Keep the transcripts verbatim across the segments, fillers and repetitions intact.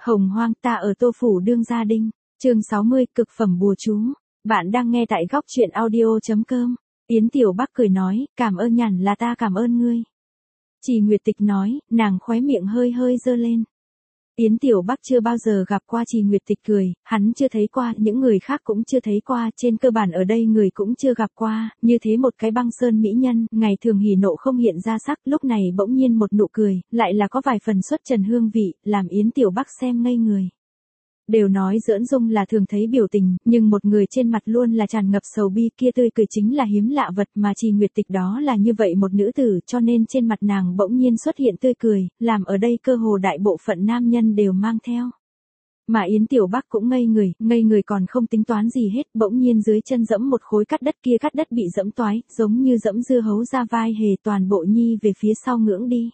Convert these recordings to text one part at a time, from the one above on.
Hồng hoang ta ở Tô Phủ đương gia đinh, chương sáu mươi, cực phẩm bùa chú. Bạn đang nghe tại góc truyện audio chấm com. Yến Tiểu Bắc cười nói, cảm ơn nhàn là ta cảm ơn ngươi. Trì Nguyệt Tịch nói, nàng khóe miệng hơi hơi dơ lên. Yến Tiểu Bắc chưa bao giờ gặp qua Trì Nguyệt Tịch cười, hắn chưa thấy qua, những người khác cũng chưa thấy qua, trên cơ bản ở đây người cũng chưa gặp qua, như thế một cái băng sơn mỹ nhân, ngày thường hỉ nộ không hiện ra sắc, lúc này bỗng nhiên một nụ cười, lại là có vài phần xuất trần hương vị, làm Yến Tiểu Bắc xem ngây người. Đều nói giỡn dung là thường thấy biểu tình, nhưng một người trên mặt luôn là tràn ngập sầu bi, kia tươi cười chính là hiếm lạ vật, mà Trì Nguyệt Tịch đó là như vậy một nữ tử, cho nên trên mặt nàng bỗng nhiên xuất hiện tươi cười, làm ở đây cơ hồ đại bộ phận nam nhân đều mang theo. Mà Yến Tiểu Bắc cũng ngây người, ngây người còn không tính toán gì hết, bỗng nhiên dưới chân dẫm một khối cắt đất, kia cắt đất bị dẫm toái, giống như dẫm dưa hấu ra vai hề, toàn bộ nhi về phía sau ngưỡng đi.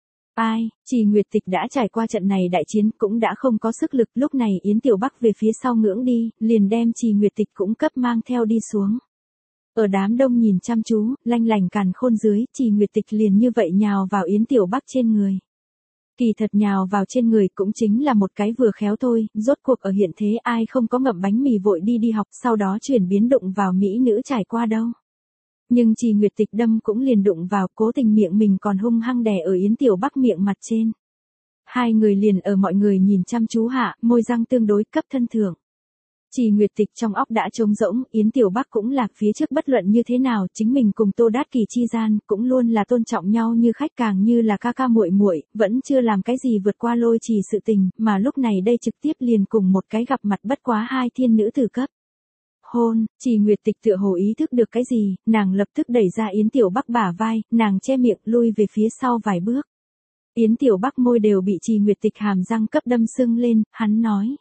Ai, Trì Nguyệt Tịch đã trải qua trận này đại chiến, cũng đã không có sức lực, lúc này Yến Tiểu Bắc về phía sau ngưỡng đi, liền đem Trì Nguyệt Tịch cũng cấp mang theo đi xuống. Ở đám đông nhìn chăm chú, lanh lành càn khôn dưới, Trì Nguyệt Tịch liền như vậy nhào vào Yến Tiểu Bắc trên người. Kỳ thật nhào vào trên người cũng chính là một cái vừa khéo thôi, rốt cuộc ở hiện thế ai không có ngậm bánh mì vội đi đi học, sau đó chuyển biến đụng vào mỹ nữ trải qua đâu. Nhưng Trì Nguyệt Tịch đâm cũng liền đụng vào, cố tình miệng mình còn hung hăng đè ở Yến Tiểu Bắc miệng mặt trên. Hai người liền ở mọi người nhìn chăm chú hạ, môi răng tương đối cấp thân thượng. Trì Nguyệt Tịch trong óc đã trống rỗng, Yến Tiểu Bắc cũng lạc phía trước, bất luận như thế nào, chính mình cùng Tô Đát Kỳ chi gian, cũng luôn là tôn trọng nhau như khách, càng như là ca ca muội muội, vẫn chưa làm cái gì vượt qua lôi trì sự tình, mà lúc này đây trực tiếp liền cùng một cái gặp mặt bất quá hai thiên nữ tử cấp. Hôn, Trì Nguyệt Tịch tựa hồ ý thức được cái gì, nàng lập tức đẩy ra Yến Tiểu Bắc bả vai, nàng che miệng lui về phía sau vài bước. Yến Tiểu Bắc môi đều bị Trì Nguyệt Tịch hàm răng cấp đâm sưng lên, hắn nói.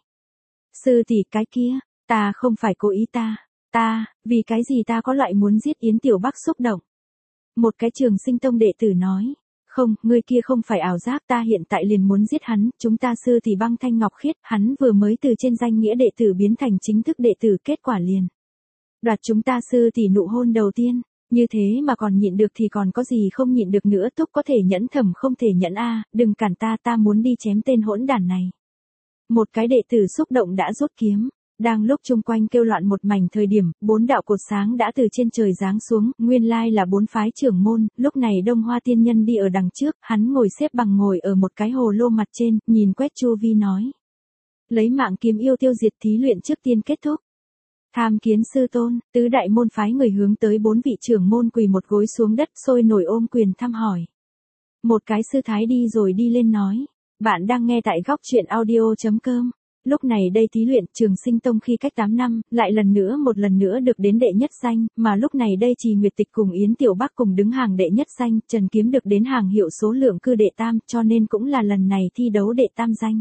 Sư tỷ cái kia, ta không phải cố ý ta, ta, vì cái gì ta có loại muốn giết Yến Tiểu Bắc xúc động. Một cái Trường Sinh Tông đệ tử nói. Không, ngươi kia không phải ảo giác, ta hiện tại liền muốn giết hắn, chúng ta sư tỷ băng thanh ngọc khiết, hắn vừa mới từ trên danh nghĩa đệ tử biến thành chính thức đệ tử, kết quả liền đoạt chúng ta sư tỷ nụ hôn đầu tiên, như thế mà còn nhịn được thì còn có gì không nhịn được nữa, thúc có thể nhẫn thầm không thể nhẫn a, đừng cản ta, ta muốn đi chém tên hỗn đản này. Một cái đệ tử xúc động đã rút kiếm. Đang lúc chung quanh kêu loạn một mảnh thời điểm, bốn đạo cột sáng đã từ trên trời giáng xuống, nguyên lai là bốn phái trưởng môn, lúc này Đông Hoa tiên nhân đi ở đằng trước, hắn ngồi xếp bằng ngồi ở một cái hồ lô mặt trên, nhìn quét chu vi nói. Lấy mạng kiếm yêu tiêu diệt thí luyện trước tiên kết thúc. Tham kiến sư tôn, tứ đại môn phái người hướng tới bốn vị trưởng môn quỳ một gối xuống đất, sôi nổi ôm quyền thăm hỏi. Một cái sư thái đi rồi đi lên nói, bạn đang nghe tại góc truyện audio chấm com. Lúc này đây thí luyện Trường Sinh Tông khi cách tám năm, lại lần nữa một lần nữa được đến đệ nhất danh, mà lúc này đây Trì Nguyệt Tịch cùng Yến Tiểu Bắc cùng đứng hàng đệ nhất danh, Trần Kiếm được đến hàng hiệu số lượng cư đệ tam, cho nên cũng là lần này thi đấu đệ tam danh.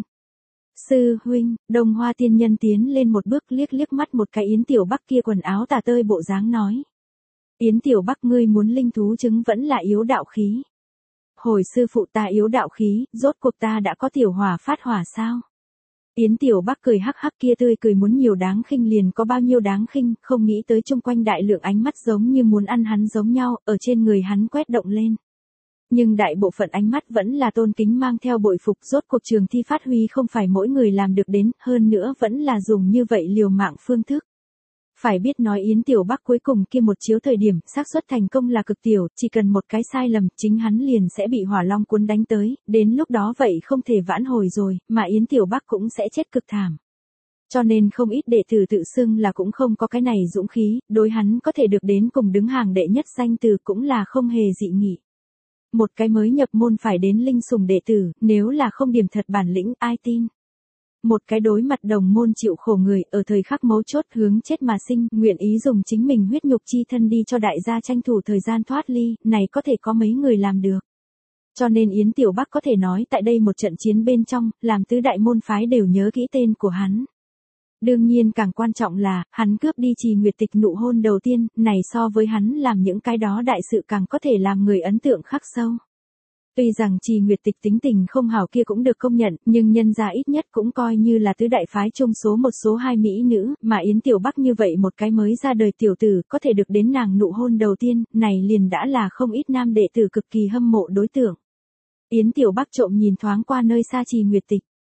Sư huynh, Đông Hoa tiên nhân tiến lên một bước liếc liếc mắt một cái Yến Tiểu Bắc kia quần áo tà tơi bộ dáng nói. Yến Tiểu Bắc ngươi muốn linh thú trứng vẫn là yếu đạo khí. Hồi sư phụ ta yếu đạo khí, rốt cuộc ta đã có tiểu hỏa phát hỏa sao? Yến Tiểu Bắc cười hắc hắc, kia tươi cười muốn nhiều đáng khinh liền có bao nhiêu đáng khinh, không nghĩ tới chung quanh đại lượng ánh mắt giống như muốn ăn hắn giống nhau, ở trên người hắn quét động lên. Nhưng đại bộ phận ánh mắt vẫn là tôn kính mang theo bội phục, rốt cuộc trường thi phát huy không phải mỗi người làm được đến, hơn nữa vẫn là dùng như vậy liều mạng phương thức. Phải biết nói Yến Tiểu Bắc cuối cùng kia một chiếu thời điểm, xác suất thành công là cực tiểu, chỉ cần một cái sai lầm, chính hắn liền sẽ bị hỏa long cuốn đánh tới, đến lúc đó vậy không thể vãn hồi rồi, mà Yến Tiểu Bắc cũng sẽ chết cực thảm. Cho nên không ít đệ tử tự xưng là cũng không có cái này dũng khí, đối hắn có thể được đến cùng đứng hàng đệ nhất danh từ cũng là không hề dị nghị. Một cái mới nhập môn phải đến linh sủng đệ tử, nếu là không điểm thật bản lĩnh, ai tin. Một cái đối mặt đồng môn chịu khổ người, ở thời khắc mấu chốt hướng chết mà sinh, nguyện ý dùng chính mình huyết nhục chi thân đi cho đại gia tranh thủ thời gian thoát ly, này có thể có mấy người làm được. Cho nên Yến Tiểu Bắc có thể nói tại đây một trận chiến bên trong, làm tứ đại môn phái đều nhớ kỹ tên của hắn. Đương nhiên càng quan trọng là, hắn cướp đi Trì Nguyệt Tịch nụ hôn đầu tiên, này so với hắn làm những cái đó đại sự càng có thể làm người ấn tượng khắc sâu. Tuy rằng Trì Nguyệt Tịch tính tình không hảo kia cũng được công nhận, nhưng nhân gia ít nhất cũng coi như là tứ đại phái chung số một số hai mỹ nữ, mà Yến Tiểu Bắc như vậy một cái mới ra đời tiểu tử có thể được đến nàng nụ hôn đầu tiên, này liền đã là không ít nam đệ tử cực kỳ hâm mộ đối tượng. Yến Tiểu Bắc trộm nhìn thoáng qua nơi xa Trì Nguyệt Tịch.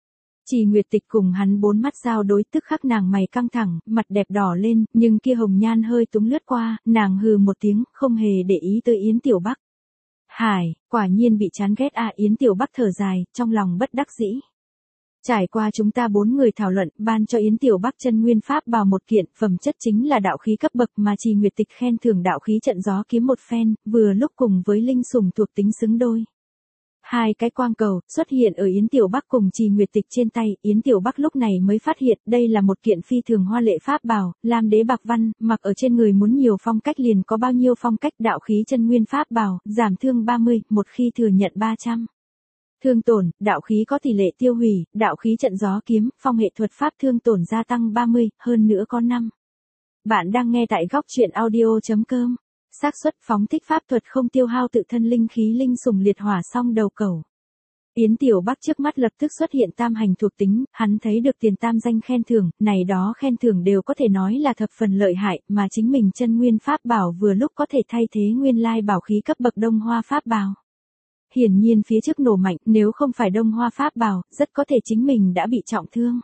Trì Nguyệt Tịch cùng hắn bốn mắt giao đối, tức khắc nàng mày căng thẳng, mặt đẹp đỏ lên, nhưng kia hồng nhan hơi túng lướt qua, nàng hừ một tiếng, không hề để ý tới Yến Tiểu Bắc. Hải, quả nhiên bị chán ghét à, Yến Tiểu Bắc thở dài, trong lòng bất đắc dĩ. Trải qua chúng ta bốn người thảo luận, ban cho Yến Tiểu Bắc chân nguyên pháp bào một kiện, phẩm chất chính là đạo khí cấp bậc mà Trì Nguyệt Tịch khen thưởng đạo khí trận gió kiếm một phen, vừa lúc cùng với linh sủng thuộc tính xứng đôi. Hai cái quang cầu xuất hiện ở Yến Tiểu Bắc cùng Trì Nguyệt Tịch trên tay, Yến Tiểu Bắc lúc này mới phát hiện đây là một kiện phi thường hoa lệ pháp bào, lam đế bạc văn, mặc ở trên người muốn nhiều phong cách liền có bao nhiêu phong cách, đạo khí chân nguyên pháp bào, giảm thương ba mươi, một khi thừa nhận ba trăm. Thương tổn, đạo khí có tỷ lệ tiêu hủy, đạo khí trận gió kiếm, phong hệ thuật pháp thương tổn gia tăng ba mươi, hơn nữa có năm. Bạn đang nghe tại góc truyện audio chấm com. Xác suất phóng thích pháp thuật không tiêu hao tự thân linh khí linh sủng liệt hỏa song đầu cẩu. Yến Tiểu Bắc trước mắt lập tức xuất hiện tam hành thuộc tính, hắn thấy được tiền tam danh khen thưởng, này đó khen thưởng đều có thể nói là thập phần lợi hại, mà chính mình chân nguyên pháp bảo vừa lúc có thể thay thế nguyên lai bảo khí cấp bậc đông hoa pháp bào. Hiển nhiên phía trước nổ mạnh, nếu không phải đông hoa pháp bào, rất có thể chính mình đã bị trọng thương.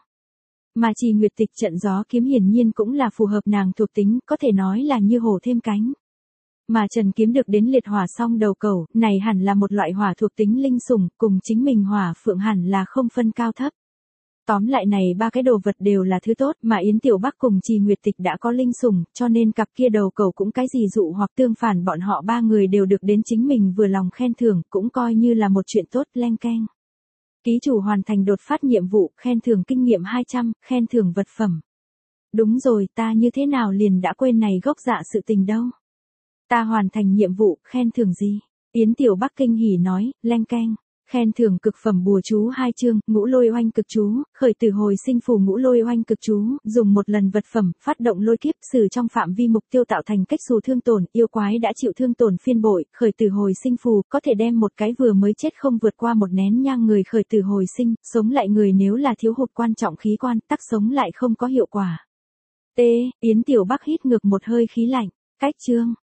Mà Trì Nguyệt Tịch trận gió kiếm hiển nhiên cũng là phù hợp nàng thuộc tính, có thể nói là như hổ thêm cánh. Mà Trần kiếm được đến liệt hỏa song đầu cẩu, này hẳn là một loại hỏa thuộc tính linh sủng, cùng chính mình hỏa phượng hẳn là không phân cao thấp. Tóm lại này ba cái đồ vật đều là thứ tốt, mà Yến Tiểu Bắc cùng Trì Nguyệt Tịch đã có linh sủng, cho nên cặp kia đầu cẩu cũng cái gì dụ hoặc tương phản bọn họ ba người đều được đến chính mình vừa lòng khen thưởng, cũng coi như là một chuyện tốt, leng keng. Ký chủ hoàn thành đột phát nhiệm vụ, khen thưởng kinh nghiệm hai trăm, khen thưởng vật phẩm. Đúng rồi, ta như thế nào liền đã quên này gốc dạ sự tình đâu. Ta hoàn thành nhiệm vụ, khen thưởng gì? Yến Tiểu Bắc kinh hỉ nói, leng keng. Khen thưởng cực phẩm bùa chú hai chương, ngũ lôi oanh cực chú, khởi tử hồi sinh phù ngũ lôi oanh cực chú, dùng một lần vật phẩm, phát động lôi kiếp, sử trong phạm vi mục tiêu tạo thành cách xù thương tổn, yêu quái đã chịu thương tổn phiên bội, khởi tử hồi sinh phù, có thể đem một cái vừa mới chết không vượt qua một nén nhang người khởi tử hồi sinh, sống lại người nếu là thiếu hụt quan trọng khí quan, tắc sống lại không có hiệu quả. T, Yến Tiểu Bắc hít ngược một hơi khí lạnh, cách chương.